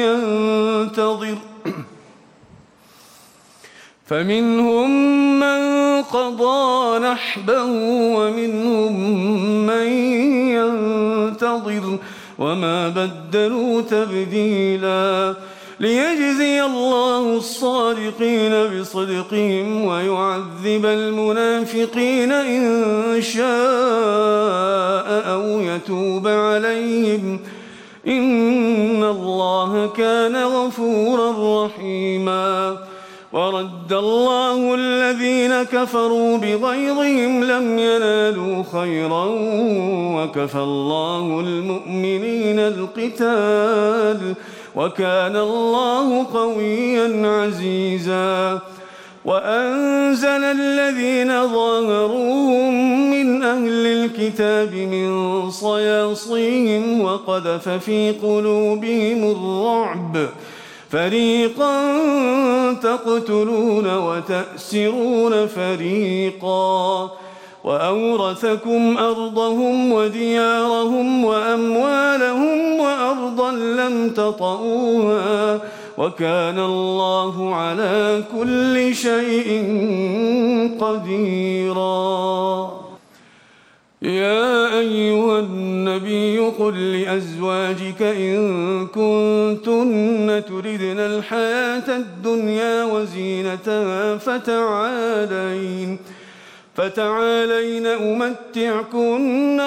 ينتظر وما بدلوا تبديلا ليجزي الله الصادقين بصدقهم ويعذب المنافقين إن شاء أو يتوب عليهم إن الله كان غفورا رحيما ورد الله الذين كفروا بغيظهم لم ينالوا خيرا وكفى الله المؤمنين القتال وكان الله قويا عزيزا وأنزل الذين ظاهروهم من أهل الكتاب من صياصيهم وقذف في قلوبهم الرعب فريقا تقتلون وتأسرون فريقا وأورثكم أرضهم وديارهم وأموالهم وأرضا لم تطئوها وكان الله على كل شيء قديرا يا أيها النبي قل لأزواجك إن كنتن تردن الحياة الدنيا وزينتها فتعالين أمتعكن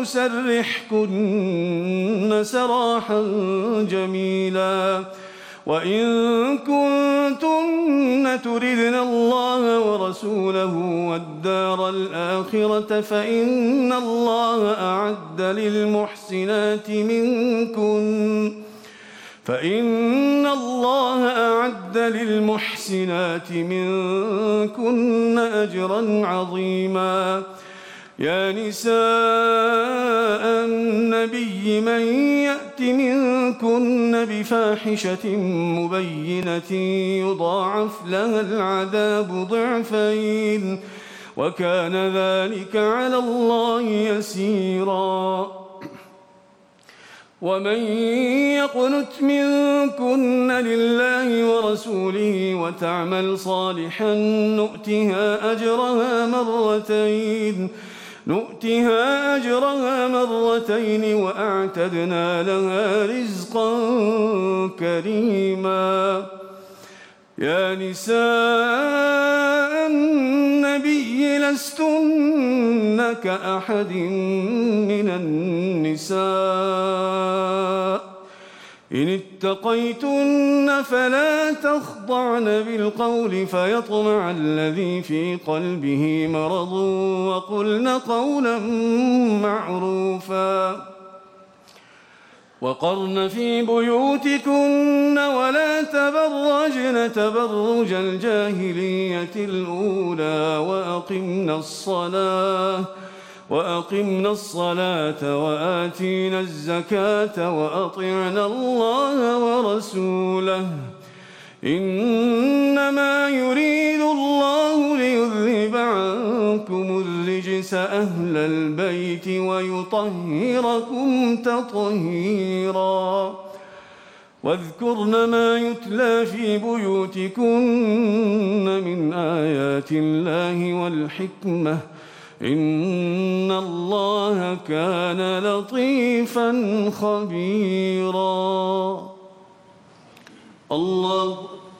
وأسرحكن سراحا جميلا وإن كنتن تردن الله ورسوله والدار الآخرة فإن الله أعد للمحسنات منكن أجرا عظيما يا نساء النبي من يأت منكن بفاحشة مبينة يضاعف لها العذاب ضعفين وكان ذلك على الله يسيرا ومن يقنت منكن لله ورسوله وتعمل صالحا نؤتها أجرها مرتين وأعتدنا لها رزقا كريما يا نساء النبي لستن كأحد من النساء إن اتقيتن فلا تخضعن بالقول فيطمع الذي في قلبه مرض وقلن قولا معروفا وقرن في بيوتكن ولا تبرجن تبرج الجاهلية الأولى وأقمنا الصلاة وآتينا الزكاة وأطعنا الله ورسوله إنما يريد الله ليذهب عنكم الرجس أهل البيت ويطهركم تطهيرا واذكرن ما يتلى في بيوتكن من آيات الله والحكمة إن الله كان لطيفا خبيرا الله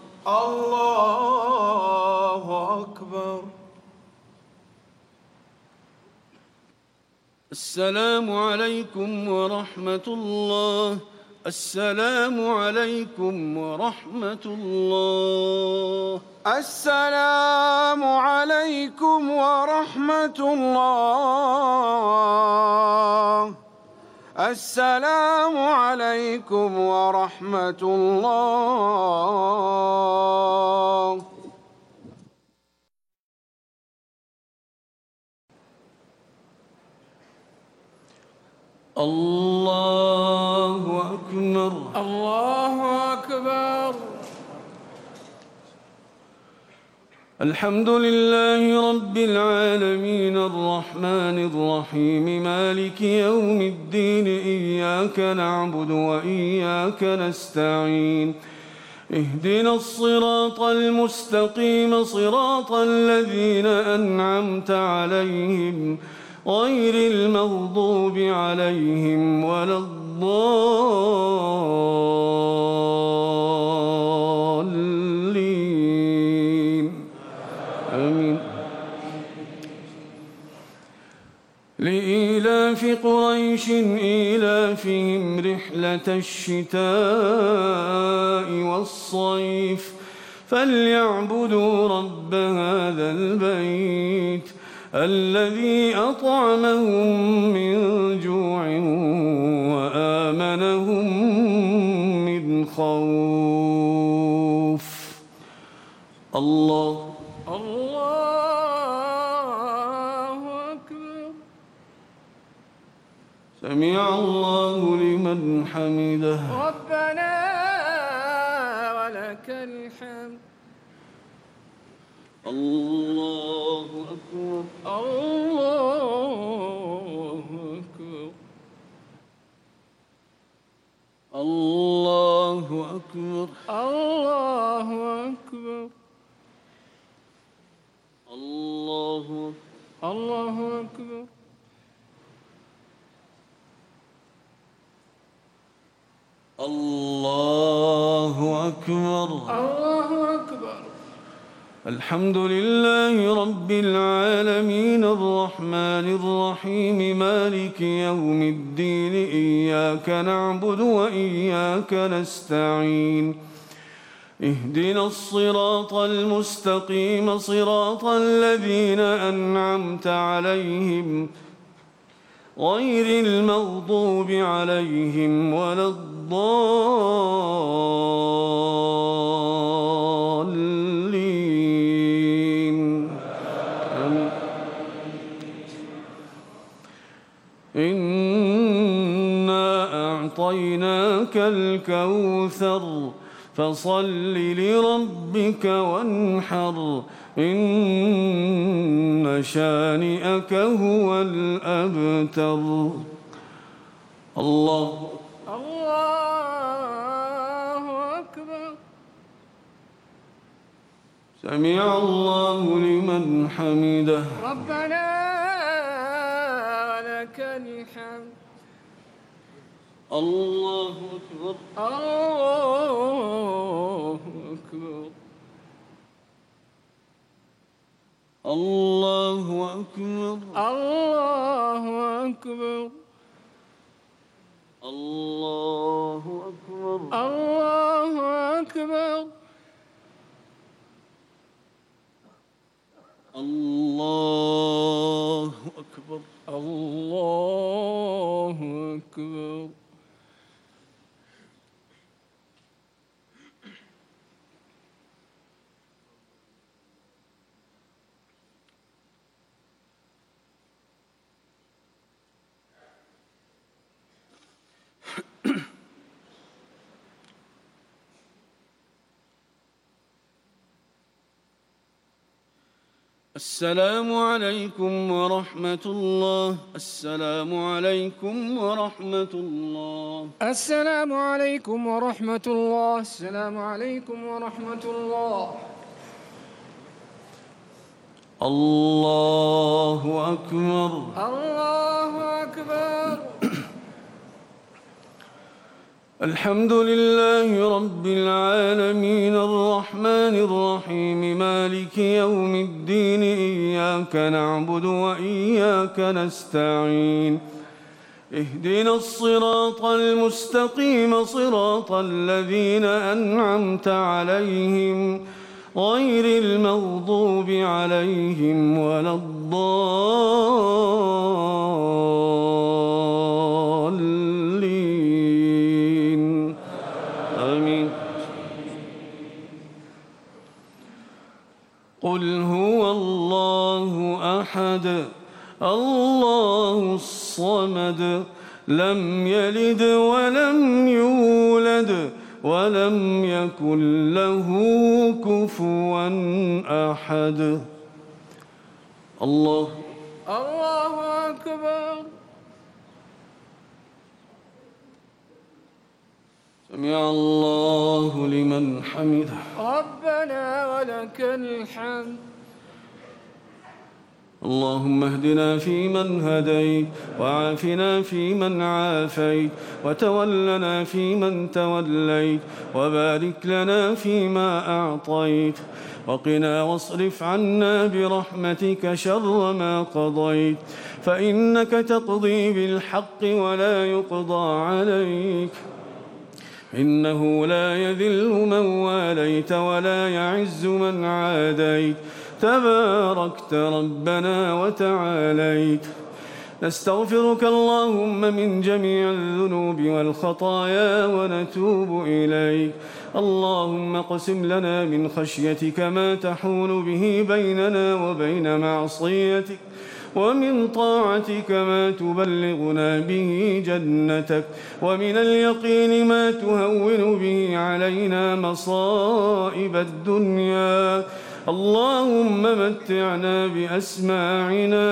أكبر. السلام عليكم ورحمة الله. السلام عليكم ورحمة الله. السلام عليكم ورحمة الله. السلام عليكم ورحمة الله. الله أكبر. الله أكبر. الحمد لله رب العالمين الرحمن الرحيم مالك يوم الدين إياك نعبد وإياك نستعين اهدنا الصراط المستقيم صراط الذين أنعمت عليهم غير المغضوب عليهم ولا الضالين آمين. لإيلاف قريش إيلافهم رحلة الشتاء والصيف فليعبدوا رب هذا البيت الذي أطعمهم من جوع وآمنهم من خوف. الله أكبر. سمع الله لمن حمده. ربنا ولك الحمد. الله أكبر. الله أكبر. الله أكبر. الله أكبر. الله الله أكبر. الله أكبر. الله أكبر. الحمد لله رب العالمين الرحمن الرحيم مالك يوم الدين إياك نعبد وإياك نستعين اهدنا الصراط المستقيم صراط الذين أنعمت عليهم غير المغضوب عليهم ولا الضالين آمين. إنا أعطيناك الكوثر فصل لربك وانحر إن شانئك هو الأبتر. الله أكبر. سمع الله لمن حمده. ربنا ولك الحمد. الله أكبر. الله أكبر. الله أكبر. الله أكبر. الله أكبر. الله أكبر. الله أكبر. الله أكبر. السلام عليكم ورحمة الله. السلام عليكم ورحمة الله. السلام عليكم ورحمة الله. السلام عليكم ورحمة الله. الله أكبر. الله أكبر. الحمد لله رب العالمين الرحمن الرحيم مالك يوم الدين إياك نعبد وإياك نستعين اهدنا الصراط المستقيم صراط الذين أنعمت عليهم غير المغضوب عليهم ولا الضالين آمين. قل هو الله أحد الله الصمد لم يلد ولم يولد ولم يكن له كفوا أحد. الله أكبر. سمع الله لمن حمده. ربنا ولك الحمد. اللهم اهدنا فيمن هديت وعافنا فيمن عافيت وتولنا فيمن توليت وبارك لنا فيما أعطيت وقنا واصرف عنا برحمتك شر ما قضيت فإنك تقضي بالحق ولا يقضى عليك إنه لا يذل من واليت ولا يعز من عاديت تباركت ربنا وتعاليت. نستغفرك اللهم من جميع الذنوب والخطايا ونتوب إليك. اللهم اقسم لنا من خشيتك ما تحول به بيننا وبين معصيتك ومن طاعتك ما تبلغنا به جنتك ومن اليقين ما تهون به علينا مصائب الدنيا. اللهم متعنا بأسماعنا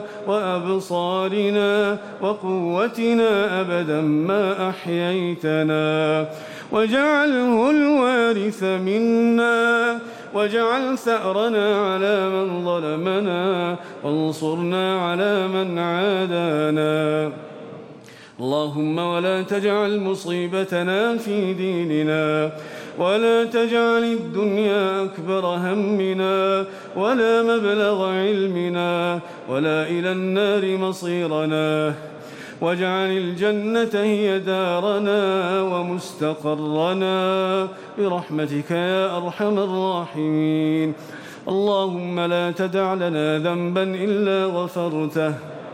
وأبصارنا وقوتنا أبدا ما أحييتنا واجعله الوارث منا واجعل ثأرنا على من ظلمنا وانصرنا على من عادانا. اللهم ولا تجعل مصيبتنا في ديننا ولا تجعل الدنيا أكبر همنا ولا مبلغ علمنا ولا إلى النار مصيرنا واجعل الجنة هي دارنا ومستقرنا برحمتك يا أرحم الراحمين. اللهم لا تدع لنا ذنبا إلا غفرته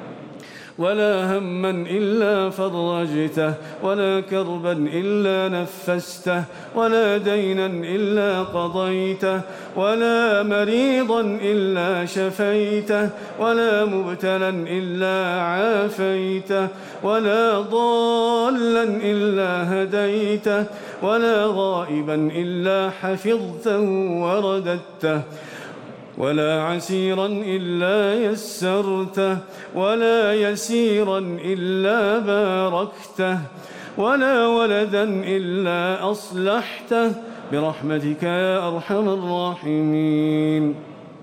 ولا هما إلا فرجته ولا كربا إلا نفسته ولا دينا إلا قضيته ولا مريضا إلا شفيته ولا مبتلا إلا عافيته ولا ضالا إلا هديته ولا غائبا إلا حفظته ورددته ولا عسيرا إلا يسرته ولا يسيرا إلا باركته ولا ولدا إلا أصلحته برحمتك يا أرحم الراحمين.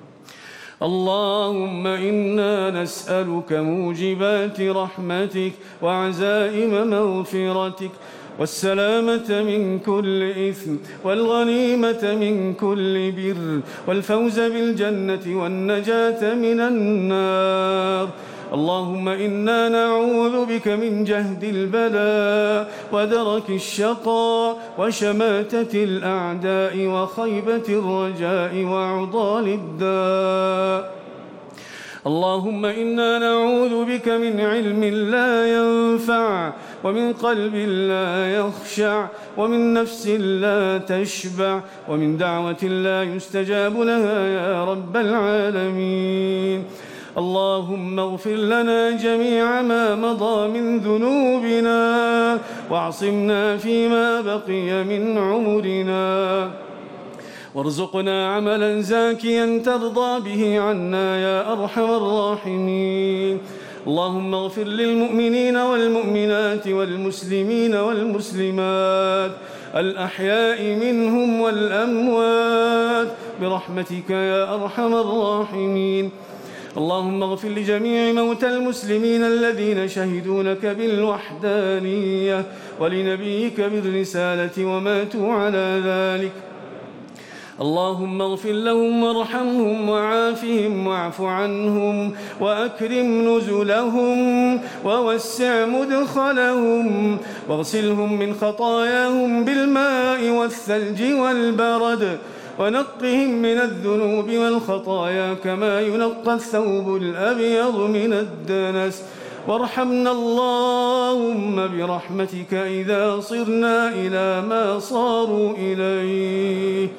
اللهم إنا نسألك موجبات رحمتك وعزائم مغفرتك والسلامة من كل إثم والغنيمة من كل بر والفوز بالجنة والنجاة من النار. اللهم إنا نعوذ بك من جهد البلاء ودرك الشقاء وشماتة الأعداء وخيبة الرجاء وعضال الداء. اللهم إنا نعوذ بك من علم لا ينفع ومن قلب لا يخشع ومن نفس لا تشبع ومن دعوة لا يستجاب لها يا رب العالمين. اللهم اغفر لنا جميع ما مضى من ذنوبنا واعصمنا فيما بقي من عمرنا، وارزقنا عملا زاكيا ترضى به عنا يا أرحم الراحمين. اللهم اغفر للمؤمنين والمؤمنات والمسلمين والمسلمات الأحياء منهم والأموات برحمتك يا أرحم الراحمين. اللهم اغفر لجميع موتى المسلمين الذين شهدوا لك بالوحدانية ولنبيك بالرسالة وماتوا على ذلك. اللهم اغفر لهم وارحمهم وعافهم واعف عنهم وأكرم نزلهم ووسع مدخلهم واغسلهم من خطاياهم بالماء والثلج والبرد ونقهم من الذنوب والخطايا كما ينقى الثوب الأبيض من الدنس. وارحمنا اللهم برحمتك إذا صرنا إلى ما صاروا إليه.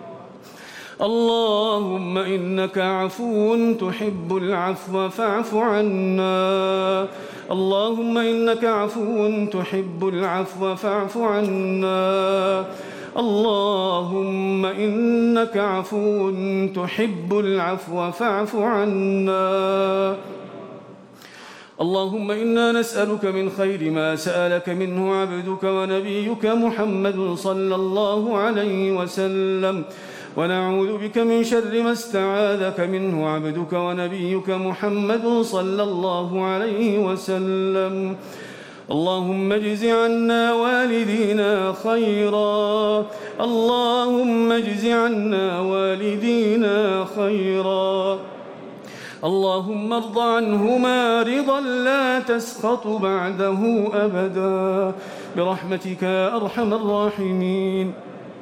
اللهم إنك عفو تحب العفو فاعف عنا. اللهم إنك عفو تحب العفو فاعف عنا. اللهم إنك عفو تحب العفو فاعف عنا. اللهم إنا نسألك من خير ما سألك منه عبدك ونبيك محمد صلى الله عليه وسلم، ونعوذ بك من شر ما استعاذك منه عبدك ونبيك محمد صلى الله عليه وسلم. اللهم اجز عنا والدينا خيرا. اللهم اجز عنا والدينا خيرا. اللهم ارض عنهما رضا لا تسخط بعده أبدا برحمتك يا أرحم الراحمين.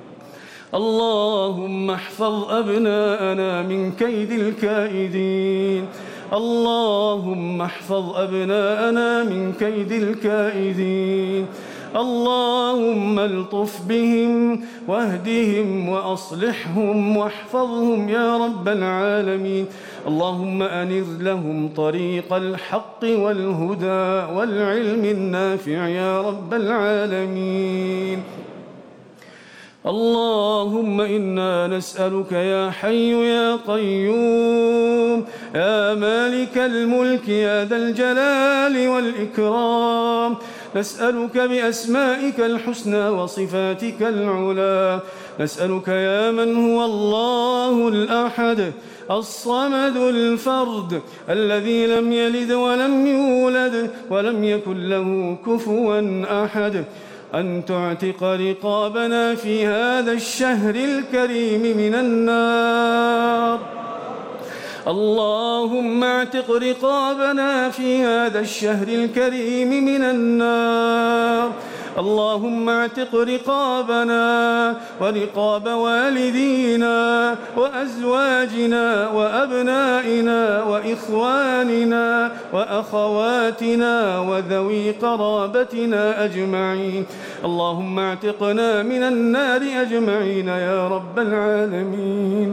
اللهم احفظ أبناءنا من كيد الكائدين. اللهم احفظ أبناءنا من كيد الكائدين. اللهم الطف بهم واهدهم وأصلحهم واحفظهم يا رب العالمين. اللهم أنر لهم طريق الحق والهدى والعلم النافع يا رب العالمين. اللهم إنا نسألك يا حي يا قيوم يا مالك الملك يا ذا الجلال والإكرام، نسألك بأسمائك الحسنى وصفاتك العلى، نسألك يا من هو الله الأحد الصمد الفرد الذي لم يلد ولم يولد ولم يكن له كفوا أحد، أن تعتق رقابنا في هذا الشهر الكريم من النار. اللهم اعتق رقابنا في هذا الشهر الكريم من النار. اللهم اعتق رقابنا ورقاب والدينا وأزواجنا وأبنائنا وإخواننا وأخواتنا وذوي قرابتنا أجمعين. اللهم اعتقنا من النار أجمعين يا رب العالمين.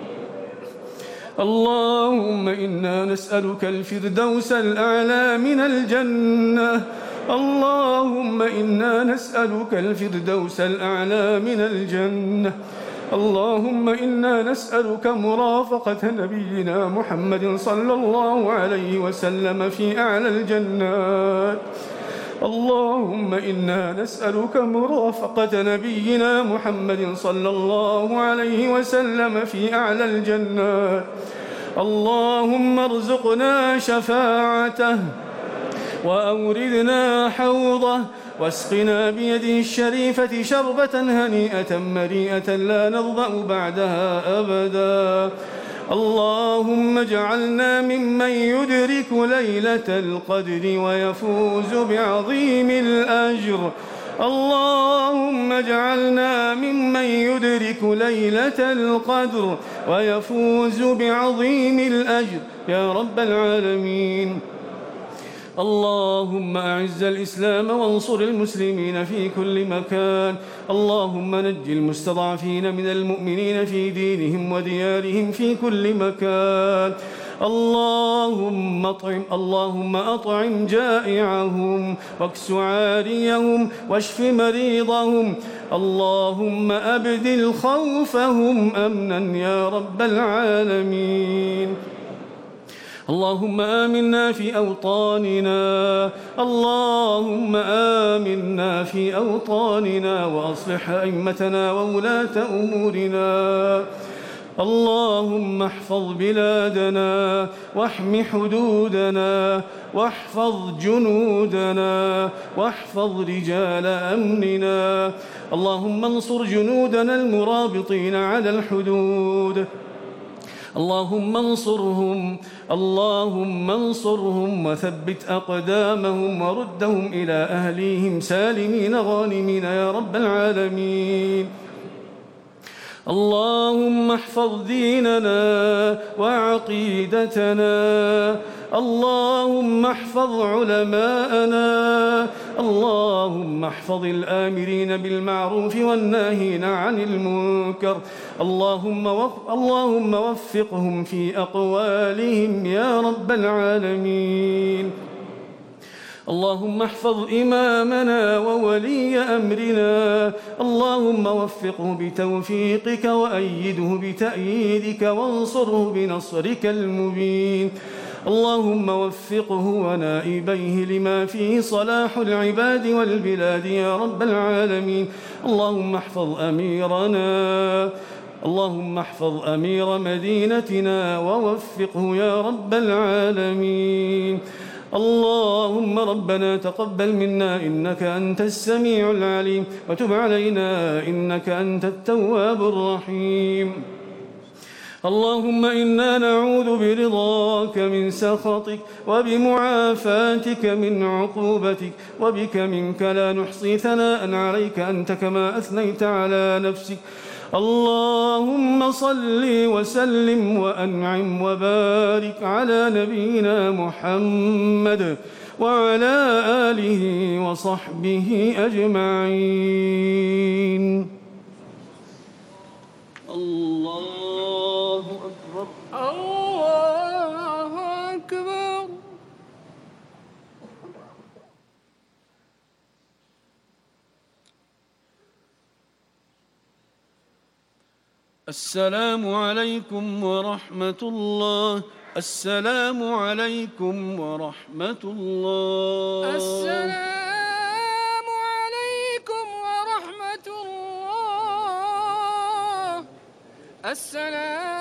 اللهم إنا نسألك الفردوس الأعلى من الجنة. اللهم إنا نسألك الفردوس الأعلى من الجنة. اللهم إنا نسألك مرافقة نبينا محمد صلى الله عليه وسلم في أعلى الجنات. اللهم إنا نسألك مرافقة نبينا محمد صلى الله عليه وسلم في أعلى الجنات. اللهم ارزقنا شفاعته وأوردنا حوضه واسقنا بيده الشريفة شربة هنيئة مريئة لا نظمأ بعدها أبدا. اللهم اجعلنا ممن يدرك ليلة القدر ويفوز بعظيم الأجر. اللهم اجعلنا ممن يدرك ليلة القدر ويفوز بعظيم الأجر يا رب العالمين. اللهم أعز الإسلام وانصر المسلمين في كل مكان. اللهم نج المستضعفين من المؤمنين في دينهم وديارهم في كل مكان. اللهم أطعم جائعهم واكس عاريهم واشف مريضهم. اللهم أبدل خوفهم أمنا يا رب العالمين. اللهم آمنا في أوطاننا. اللهم آمنا في أوطاننا وأصلح أئمتنا وولاة أمورنا. اللهم احفظ بلادنا واحم حدودنا واحفظ جنودنا واحفظ رجال أمننا. اللهم انصر جنودنا المرابطين على الحدود. اللهم انصرهم وثبت أقدامهم وردهم إلى أهليهم سالمين غانمين يا رب العالمين. اللهم احفظ ديننا وعقيدتنا. اللهم احفظ علماءنا. اللهم احفظ الآمرين بالمعروف والناهين عن المنكر. اللهم وفقهم في أقوالهم يا رب العالمين. اللهم احفظ إمامنا وولي أمرنا. اللهم وفقه بتوفيقك وأيده بتأييدك وانصره بنصرك المبين. اللهم وفقه ونائبيه لما فيه صلاح العباد والبلاد يا رب العالمين. اللهم احفظ أمير مدينتنا ووفقه يا رب العالمين. اللهم ربنا تقبل منا إنك أنت السميع العليم وتب علينا إنك أنت التواب الرحيم. اللهم إنا نعوذ برضاك من سخطك وبمعافاتك من عقوبتك وبك منك لا نحصي ثناء عليك أنت كما أثنيت على نفسك. اللهم صل وسلم وأنعم وبارك على نبينا محمد وعلى آله وصحبه أجمعين. الله أكبر. الله أكبر. السلام عليكم ورحمة الله. السلام عليكم ورحمة الله. السلام عليكم ورحمة الله. السلام